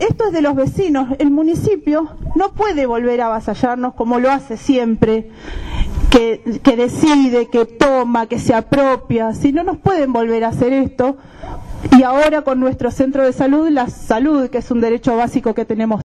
esto es de los vecinos. El municipio no puede volver a avasallarnos como lo hace siempre, que decide, que toma, que se apropia. Si no nos pueden volver a hacer esto, y ahora con nuestro centro de salud, la salud, que es un derecho básico que tenemos